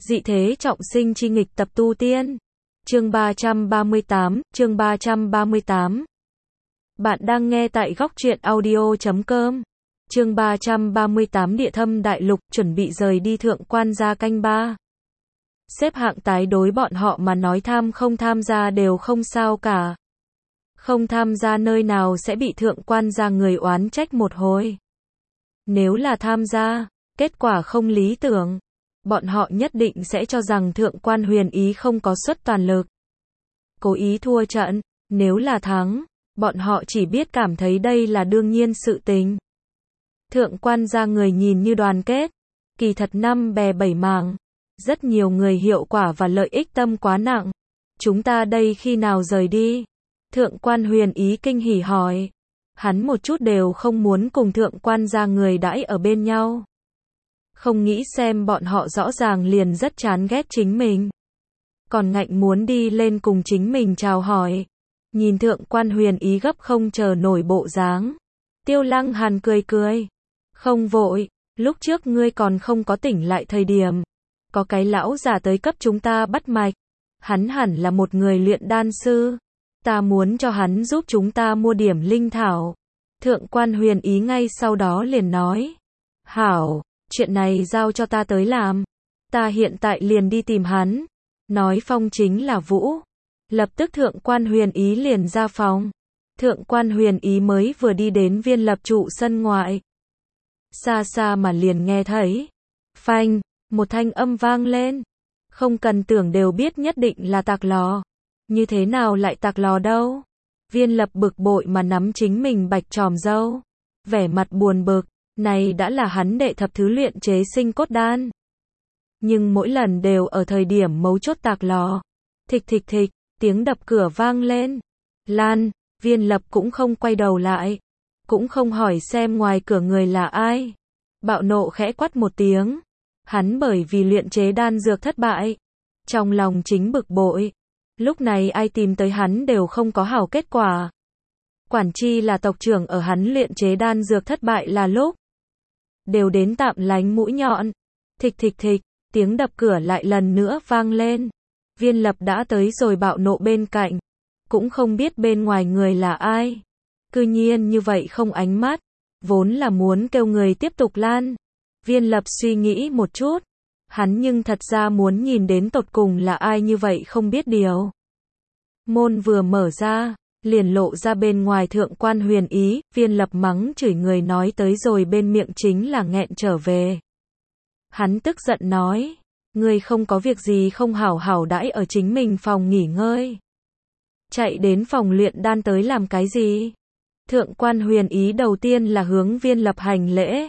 Dị thế trọng sinh chi nghịch tập tu tiên. Chương 338. Bạn đang nghe tại góc truyện audio.com. Chương 338 Địa Thâm Đại Lục, chuẩn bị rời đi Thượng Quan gia canh ba. Xếp hạng tái đối bọn họ mà nói tham không tham gia đều không sao cả. Không tham gia nơi nào sẽ bị Thượng Quan gia người oán trách một hồi. Nếu là tham gia, kết quả không lý tưởng, bọn họ nhất định sẽ cho rằng Thượng Quan Huyền Ý không có suất toàn lực, cố ý thua trận. Nếu là thắng, bọn họ chỉ biết cảm thấy đây là đương nhiên sự tình. Thượng Quan gia người nhìn như đoàn kết, kỳ thật năm bè bảy mảng, rất nhiều người hiệu quả và lợi ích tâm quá nặng. Chúng ta đây khi nào rời đi? Thượng Quan Huyền Ý kinh hỉ hỏi. Hắn một chút đều không muốn cùng Thượng Quan gia người đãi ở bên nhau. Không nghĩ xem bọn họ rõ ràng liền rất chán ghét chính mình, còn ngạnh muốn đi lên cùng chính mình chào hỏi. Nhìn Thượng Quan Huyền Ý gấp không chờ nổi bộ dáng, Tiêu Lăng Hàn cười cười. Không vội, lúc trước ngươi còn không có tỉnh lại thời điểm, có cái lão già tới cấp chúng ta bắt mạch. Hắn hẳn là một người luyện đan sư. Ta muốn cho hắn giúp chúng ta mua điểm linh thảo. Thượng Quan Huyền Ý ngay sau đó liền nói. Hảo, chuyện này giao cho ta tới làm. Ta hiện tại liền đi tìm hắn. Nói phong chính là Vũ. Lập tức Thượng Quan Huyền Ý liền ra phòng. Thượng Quan Huyền Ý mới vừa đi đến Viên Lập trụ sân ngoại. Xa xa mà liền nghe thấy. Phanh, một thanh âm vang lên. Không cần tưởng đều biết nhất định là tạc lò. Như thế nào lại tạc lò đâu? Viên Lập bực bội mà nắm chính mình bạch tròm râu, vẻ mặt buồn bực. Này đã là hắn đệ thập thứ luyện chế sinh cốt đan, nhưng mỗi lần đều ở thời điểm mấu chốt tạc lò. Thịch thịch thịch, tiếng đập cửa vang lên. Lan, Viên Lập cũng không quay đầu lại, cũng không hỏi xem ngoài cửa người là ai. Bạo nộ khẽ quát một tiếng. Hắn bởi vì luyện chế đan dược thất bại, trong lòng chính bực bội. Lúc này ai tìm tới hắn đều không có hảo kết quả. Quản chi là tộc trưởng ở hắn luyện chế đan dược thất bại là lúc, đều đến tạm lánh mũi nhọn. Thịch thịch thịch, tiếng đập cửa lại lần nữa vang lên. Viên Lập đã tới rồi bạo nộ bên cạnh, cũng không biết bên ngoài người là ai. Cư nhiên như vậy không ánh mắt, vốn là muốn kêu người tiếp tục lan. Viên Lập suy nghĩ một chút, hắn nhưng thật ra muốn nhìn đến tột cùng là ai như vậy không biết điều. Môn vừa mở ra, liền lộ ra bên ngoài Thượng Quan Huyền Ý. Viên Lập mắng chửi người nói tới rồi bên miệng chính là nghẹn trở về. Hắn tức giận nói, ngươi không có việc gì không hảo hảo đãi ở chính mình phòng nghỉ ngơi, chạy đến phòng luyện đan tới làm cái gì? Thượng Quan Huyền Ý đầu tiên là hướng Viên Lập hành lễ,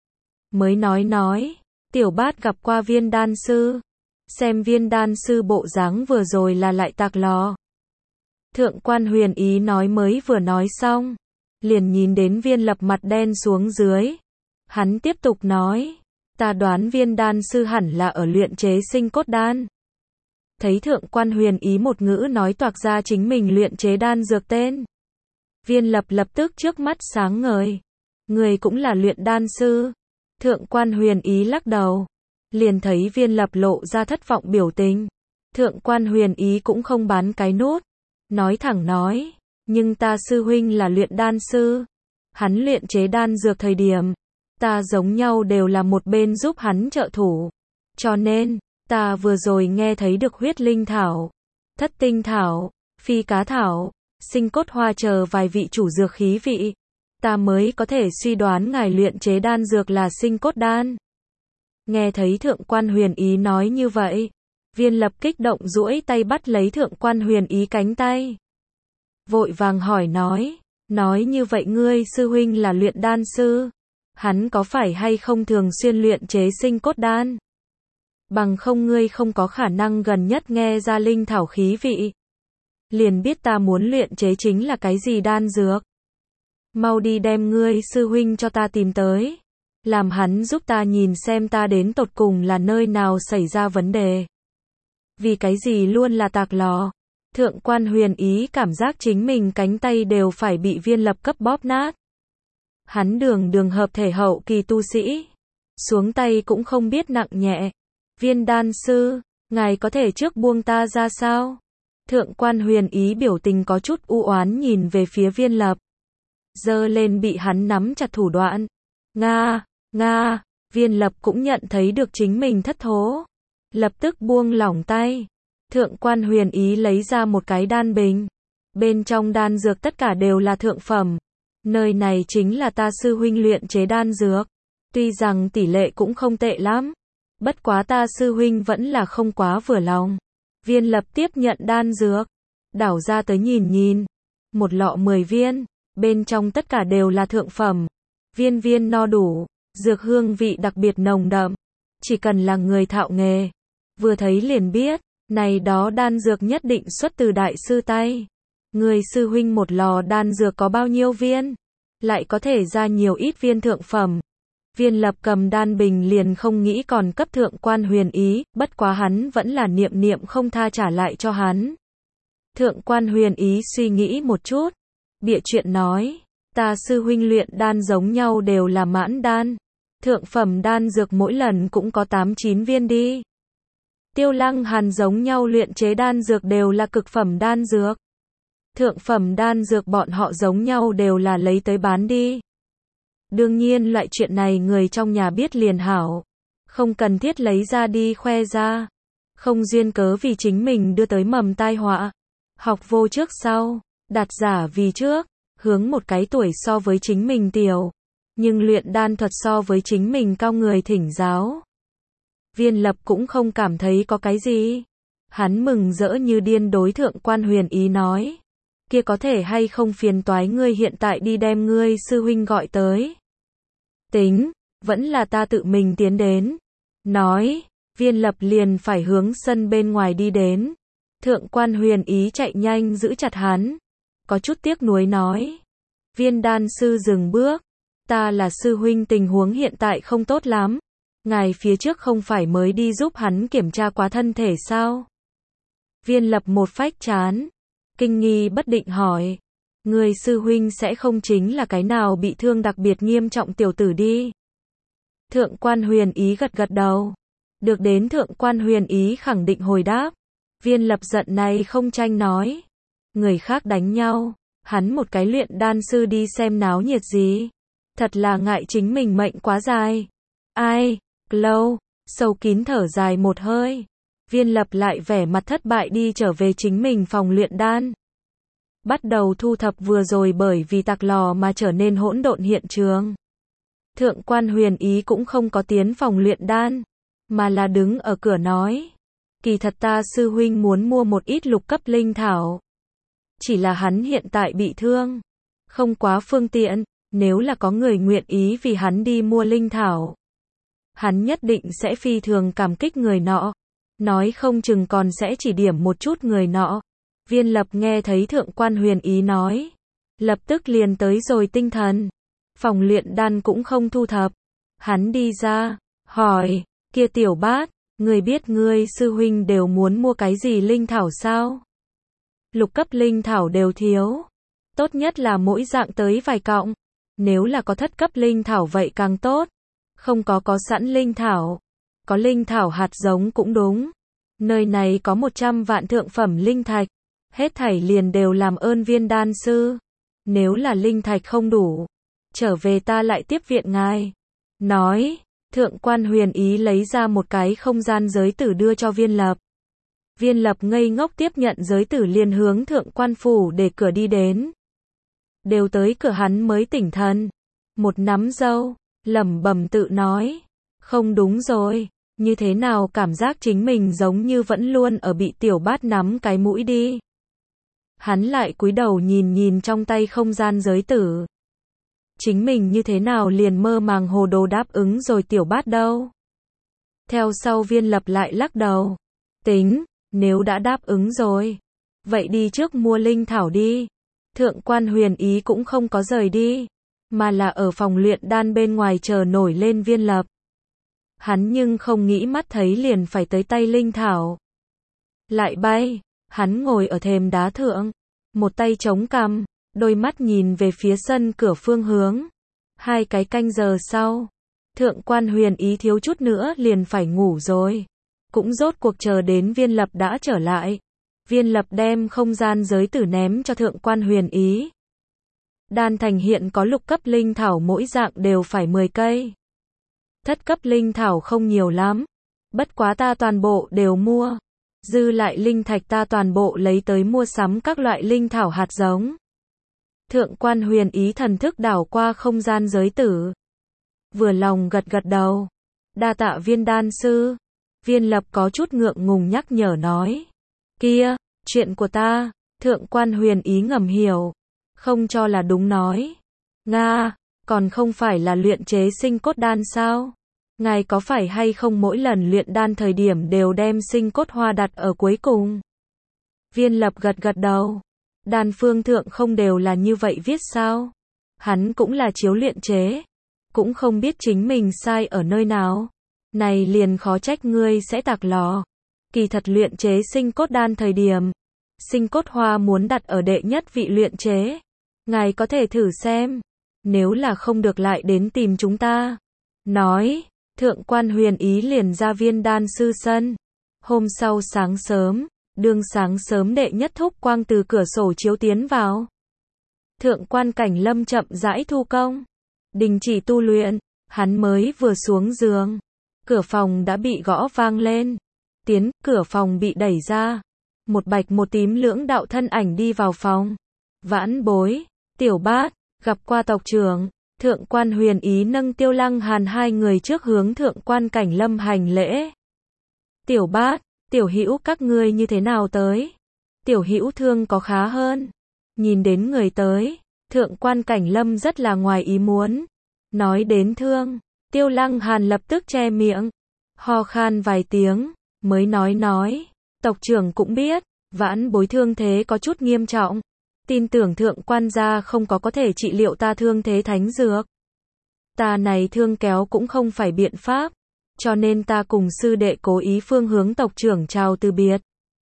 mới nói, tiểu bát gặp qua Viên đan sư, xem Viên đan sư bộ dáng vừa rồi là lại tạc lò. Thượng Quan Huyền Ý nói mới vừa nói xong, liền nhìn đến Viên Lập mặt đen xuống dưới. Hắn tiếp tục nói, ta đoán Viên đan sư hẳn là ở luyện chế sinh cốt đan. Thấy Thượng Quan Huyền Ý một ngữ nói toạc ra chính mình luyện chế đan dược tên, Viên Lập lập tức trước mắt sáng ngời. Người cũng là luyện đan sư? Thượng Quan Huyền Ý lắc đầu, liền thấy Viên Lập lộ ra thất vọng biểu tình. Thượng Quan Huyền Ý cũng không bán cái nút, nói thẳng nói, nhưng ta sư huynh là luyện đan sư, hắn luyện chế đan dược thời điểm, ta giống nhau đều là một bên giúp hắn trợ thủ, cho nên, ta vừa rồi nghe thấy được huyết linh thảo, thất tinh thảo, phi cá thảo, sinh cốt hoa chờ vài vị chủ dược khí vị, ta mới có thể suy đoán ngài luyện chế đan dược là sinh cốt đan. Nghe thấy Thượng Quan Huyền Ý nói như vậy, Viên Lập kích động duỗi tay bắt lấy Thượng Quan Huyền Ý cánh tay, vội vàng hỏi nói như vậy ngươi sư huynh là luyện đan sư, hắn có phải hay không thường xuyên luyện chế sinh cốt đan? Bằng không ngươi không có khả năng gần nhất nghe ra linh thảo khí vị, liền biết ta muốn luyện chế chính là cái gì đan dược. Mau đi đem ngươi sư huynh cho ta tìm tới, làm hắn giúp ta nhìn xem ta đến tột cùng là nơi nào xảy ra vấn đề. Vì cái gì luôn là tạc lò? Thượng Quan Huyền Ý cảm giác chính mình cánh tay đều phải bị Viên Lập cấp bóp nát. Hắn đường hợp thể hậu kỳ tu sĩ, xuống tay cũng không biết nặng nhẹ, Viên đan sư, ngài có thể trước buông ta ra sao? Thượng quan Huyền Ý biểu tình có chút u oán nhìn về phía Viên Lập. Giơ lên bị hắn nắm chặt thủ đoạn. Nga, Viên Lập cũng nhận thấy được chính mình thất thố. Lập tức buông lỏng tay. Thượng quan Huyền Ý lấy ra một cái đan bình. Bên trong đan dược tất cả đều là thượng phẩm. Nơi này chính là ta sư huynh luyện chế đan dược. Tuy rằng tỷ lệ cũng không tệ lắm. Bất quá ta sư huynh vẫn là không quá vừa lòng. Viên Lập tiếp nhận đan dược. Đảo ra tới nhìn nhìn. Một lọ 10 viên. Bên trong tất cả đều là thượng phẩm. Viên viên no đủ. Dược hương vị đặc biệt nồng đậm. Chỉ cần là người thạo nghề. Vừa thấy liền biết. Này đó đan dược nhất định xuất từ đại sư tay. Người sư huynh một lò đan dược có bao nhiêu viên? Lại có thể ra nhiều ít viên thượng phẩm. Viên Lập cầm đan bình liền không nghĩ còn cấp thượng quan Huyền Ý, bất quá hắn vẫn là niệm không tha trả lại cho hắn. Thượng quan Huyền Ý suy nghĩ một chút, bịa chuyện nói, ta sư huynh luyện đan giống nhau đều là mãn đan. Thượng phẩm đan dược mỗi lần cũng có 8-9 viên đi. Tiêu Lăng Hàn giống nhau luyện chế đan dược đều là cực phẩm đan dược. Thượng phẩm đan dược bọn họ giống nhau đều là lấy tới bán đi. Đương nhiên loại chuyện này người trong nhà biết liền hảo. Không cần thiết lấy ra đi khoe ra. Không duyên cớ vì chính mình đưa tới mầm tai họa. Học vô trước sau, đạt giả vì trước, hướng một cái tuổi so với chính mình tiểu. Nhưng luyện đan thuật so với chính mình cao người thỉnh giáo. Viên Lập cũng không cảm thấy có cái gì. Hắn mừng rỡ như điên đối thượng quan Huyền Ý nói. Kia có thể hay không phiền toái ngươi hiện tại đi đem ngươi sư huynh gọi tới. Tính, vẫn là ta tự mình tiến đến. Nói, Viên Lập liền phải hướng sân bên ngoài đi đến. Thượng quan Huyền Ý chạy nhanh giữ chặt hắn. Có chút tiếc nuối nói. Viên đan sư dừng bước. Ta là sư huynh tình huống hiện tại không tốt lắm. Ngài phía trước không phải mới đi giúp hắn kiểm tra quá thân thể sao? Viên Lập một phách trán. Kinh nghi bất định hỏi. Người sư huynh sẽ không chính là cái nào bị thương đặc biệt nghiêm trọng tiểu tử đi. Thượng quan Huyền Ý gật gật đầu. Được đến thượng quan Huyền Ý khẳng định hồi đáp. Viên Lập giận này không tranh nói. Người khác đánh nhau. Hắn một cái luyện đan sư đi xem náo nhiệt gì. Thật là ngại chính mình mệnh quá dài. Ai, lâu, sâu kín thở dài một hơi. Viên Lập lại vẻ mặt thất bại đi trở về chính mình phòng luyện đan. Bắt đầu thu thập vừa rồi bởi vì tạc lò mà trở nên hỗn độn hiện trường. Thượng quan Huyền Ý cũng không có tiến phòng luyện đan, mà là đứng ở cửa nói. Kỳ thật ta sư huynh muốn mua một ít lục cấp linh thảo. Chỉ là hắn hiện tại bị thương. Không quá phương tiện, nếu là có người nguyện ý vì hắn đi mua linh thảo. Hắn nhất định sẽ phi thường cảm kích người nọ. Nói không chừng còn sẽ chỉ điểm một chút người nọ. Viên Lập nghe thấy thượng quan Huyền Ý nói. Lập tức liền tới rồi tinh thần. Phòng luyện đan cũng không thu thập. Hắn đi ra, hỏi, kia tiểu bát, người biết ngươi sư huynh đều muốn mua cái gì linh thảo sao? Lục cấp linh thảo đều thiếu. Tốt nhất là mỗi dạng tới vài cọng. Nếu là có thất cấp linh thảo vậy càng tốt. Không có sẵn linh thảo. Có linh thảo hạt giống cũng đúng. Nơi này có 100 vạn thượng phẩm linh thạch. Hết thảy liền đều làm ơn viên đan sư. Nếu là linh thạch không đủ, trở về ta lại tiếp viện ngài. Nói, thượng quan Huyền Ý lấy ra một cái không gian giới tử đưa cho Viên Lập. Viên Lập ngây ngốc tiếp nhận giới tử liền hướng thượng quan phủ để cửa đi đến. Đều tới cửa hắn mới tỉnh thần. Một nắm dâu, lẩm bẩm tự nói. Không đúng rồi, như thế nào cảm giác chính mình giống như vẫn luôn ở bị tiểu bát nắm cái mũi đi. Hắn lại cúi đầu nhìn nhìn trong tay không gian giới tử. Chính mình như thế nào liền mơ màng hồ đồ đáp ứng rồi tiểu bát đâu. Theo sau Viên Lập lại lắc đầu. Tính, nếu đã đáp ứng rồi. Vậy đi trước mua linh thảo đi. Thượng quan Huyền Ý cũng không có rời đi. Mà là ở phòng luyện đan bên ngoài chờ nổi lên Viên Lập. Hắn nhưng không nghĩ mắt thấy liền phải tới tay linh thảo. Lại bay. Hắn ngồi ở thềm đá thượng, một tay chống cằm, đôi mắt nhìn về phía sân cửa phương hướng. 2 cái canh giờ sau, thượng quan Huyền Ý thiếu chút nữa liền phải ngủ rồi. Cũng rốt cuộc chờ đến Viên Lập đã trở lại. Viên Lập đem không gian giới tử ném cho thượng quan Huyền Ý. Đan thành hiện có lục cấp linh thảo mỗi dạng đều phải 10 cây. Thất cấp linh thảo không nhiều lắm. Bất quá ta toàn bộ đều mua. Dư lại linh thạch ta toàn bộ lấy tới mua sắm các loại linh thảo hạt giống. Thượng quan Huyền Ý thần thức đảo qua không gian giới tử. Vừa lòng gật gật đầu. Đa tạ Viên đan sư. Viên Lập có chút ngượng ngùng nhắc nhở nói. Kia, chuyện của ta. Thượng quan Huyền Ý ngầm hiểu. Không cho là đúng nói. Nga, còn không phải là luyện chế sinh cốt đan sao? Ngài có phải hay không mỗi lần luyện đan thời điểm đều đem sinh cốt hoa đặt ở cuối cùng? Viên Lập gật gật đầu. Đan phương thượng không đều là như vậy viết sao? Hắn cũng là chiếu luyện chế. Cũng không biết chính mình sai ở nơi nào. Này liền khó trách ngươi sẽ tạc lò. Kỳ thật luyện chế sinh cốt đan thời điểm. Sinh cốt hoa muốn đặt ở đệ nhất vị luyện chế. Ngài có thể thử xem. Nếu là không được lại đến tìm chúng ta. Nói. Thượng quan Huyền Ý liền ra Viên đan sư sân. Hôm sau sáng sớm. Đương sáng sớm đệ nhất thúc quang từ cửa sổ chiếu tiến vào. Thượng quan Cảnh Lâm chậm rãi thu công. Đình chỉ tu luyện. Hắn mới vừa xuống giường. Cửa phòng đã bị gõ vang lên. Cửa phòng bị đẩy ra. Một bạch một tím lưỡng đạo thân ảnh đi vào phòng. Vãn Bối, Tiểu Bát, gặp qua tộc trưởng. Thượng quan Huyền Ý nâng Tiêu Lăng Hàn hai người trước hướng thượng quan Cảnh Lâm hành lễ. Tiểu Bát, Tiểu Hữu các ngươi như thế nào tới? Tiểu Hữu thương có khá hơn. Nhìn đến người tới, thượng quan Cảnh Lâm rất là ngoài ý muốn. Nói đến thương, Tiêu Lăng Hàn lập tức che miệng, ho khan vài tiếng, mới nói, tộc trưởng cũng biết, Vãn Bối thương thế có chút nghiêm trọng. Tin tưởng thượng quan gia không có thể trị liệu ta thương thế thánh dược. Ta này thương kéo cũng không phải biện pháp. Cho nên ta cùng sư đệ cố ý phương hướng tộc trưởng chào từ biệt.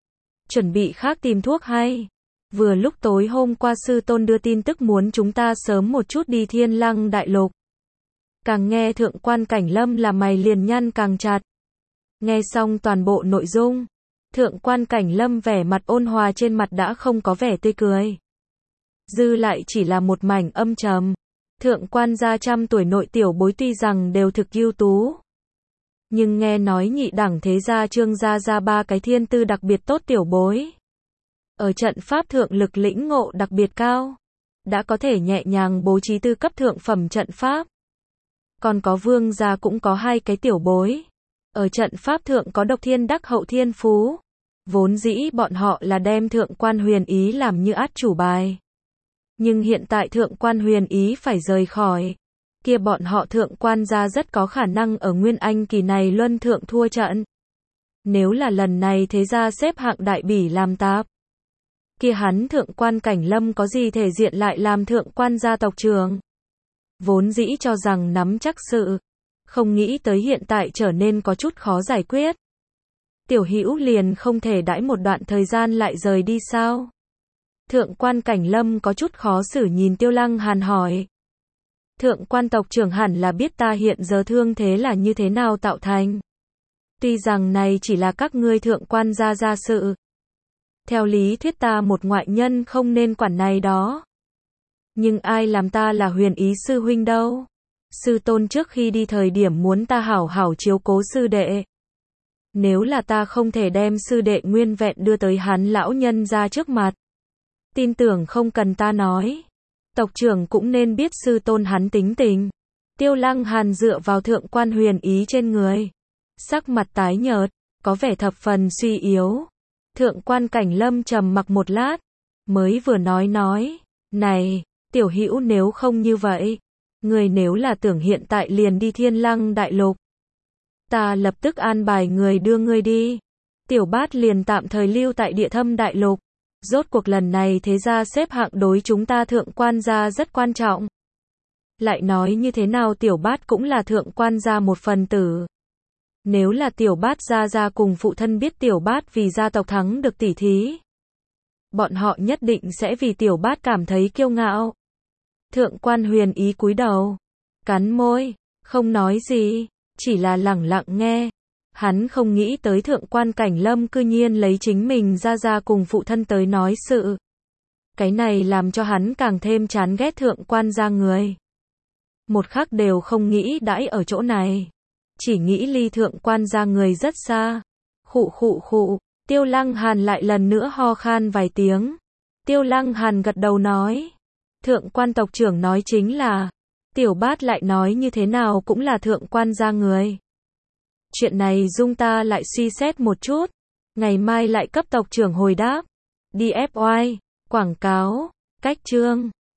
Chuẩn bị khác tìm thuốc hay. Vừa lúc tối hôm qua sư tôn đưa tin tức muốn chúng ta sớm một chút đi Thiên Lăng Đại Lục. Càng nghe thượng quan Cảnh Lâm là mày liền nhăn càng chặt. Nghe xong toàn bộ nội dung. Thượng quan Cảnh Lâm vẻ mặt ôn hòa trên mặt đã không có vẻ tươi cười. Dư lại chỉ là một mảnh âm trầm. Thượng quan gia 100 tuổi nội tiểu bối tuy rằng đều thực ưu tú. Nhưng nghe nói nhị đẳng thế gia Trương gia ra 3 cái thiên tư đặc biệt tốt tiểu bối. Ở trận pháp thượng lực lĩnh ngộ đặc biệt cao. Đã có thể nhẹ nhàng bố trí tư cấp thượng phẩm trận pháp. Còn có Vương gia cũng có 2 cái tiểu bối. Ở trận pháp thượng có độc thiên đắc hậu thiên phú. Vốn dĩ bọn họ là đem thượng quan Huyền Ý làm như át chủ bài. Nhưng hiện tại thượng quan Huyền Ý phải rời khỏi. Kia bọn họ thượng quan gia rất có khả năng ở Nguyên Anh kỳ này luân thượng thua trận. Nếu là lần này thế gia xếp hạng đại bỉ làm tạp. Kia hắn thượng quan Cảnh Lâm có gì thể diện lại làm thượng quan gia tộc trưởng. Vốn dĩ cho rằng nắm chắc sự. Không nghĩ tới hiện tại trở nên có chút khó giải quyết. Tiểu Hữu liền không thể đãi một đoạn thời gian lại rời đi sao? Thượng quan Cảnh Lâm có chút khó xử nhìn Tiêu Lăng Hàn hỏi. Thượng quan tộc trưởng hẳn là biết ta hiện giờ thương thế là như thế nào tạo thành. Tuy rằng này chỉ là các ngươi thượng quan gia sự. Theo lý thuyết ta một ngoại nhân không nên quản này đó. Nhưng ai làm ta là Huyền Ý sư huynh đâu? Sư tôn trước khi đi thời điểm muốn ta hảo hảo chiếu cố sư đệ. Nếu là ta không thể đem sư đệ nguyên vẹn đưa tới hắn lão nhân ra trước mặt. Tin tưởng không cần ta nói. Tộc trưởng cũng nên biết sư tôn hắn tính tình. Tiêu Lăng Hàn dựa vào thượng quan Huyền Ý trên người. Sắc mặt tái nhợt, có vẻ thập phần suy yếu. Thượng quan Cảnh Lâm trầm mặc một lát. Mới vừa nói. Này, tiểu hữu nếu không như vậy. Người nếu là tưởng hiện tại liền đi Thiên Lăng Đại Lục. Ta lập tức an bài người đưa ngươi đi. Tiểu Bát liền tạm thời lưu tại Địa Thâm Đại Lục. Rốt cuộc lần này thế gia xếp hạng đối chúng ta thượng quan gia rất quan trọng. Lại nói như thế nào Tiểu Bát cũng là thượng quan gia một phần tử. Nếu là Tiểu Bát gia cùng phụ thân biết Tiểu Bát vì gia tộc thắng được tỷ thí. Bọn họ nhất định sẽ vì Tiểu Bát cảm thấy kiêu ngạo. Thượng quan Huyền Ý cúi đầu. Cắn môi. Không nói gì. Chỉ là lẳng lặng nghe. Hắn không nghĩ tới thượng quan Cảnh Lâm cư nhiên lấy chính mình ra cùng phụ thân tới nói sự. Cái này làm cho hắn càng thêm chán ghét thượng quan gia người. Một khắc đều không nghĩ đãi ở chỗ này. Chỉ nghĩ ly thượng quan gia người rất xa. Khụ. Tiêu Lăng Hàn lại lần nữa ho khan vài tiếng. Tiêu Lăng Hàn gật đầu nói. Thượng quan tộc trưởng nói chính là. Tiểu bát lại nói như thế nào cũng là thượng quan gia người. Chuyện này dung ta lại suy xét một chút. Ngày mai lại cấp tộc trưởng hồi đáp. Đi FY. Quảng cáo. Cách chương.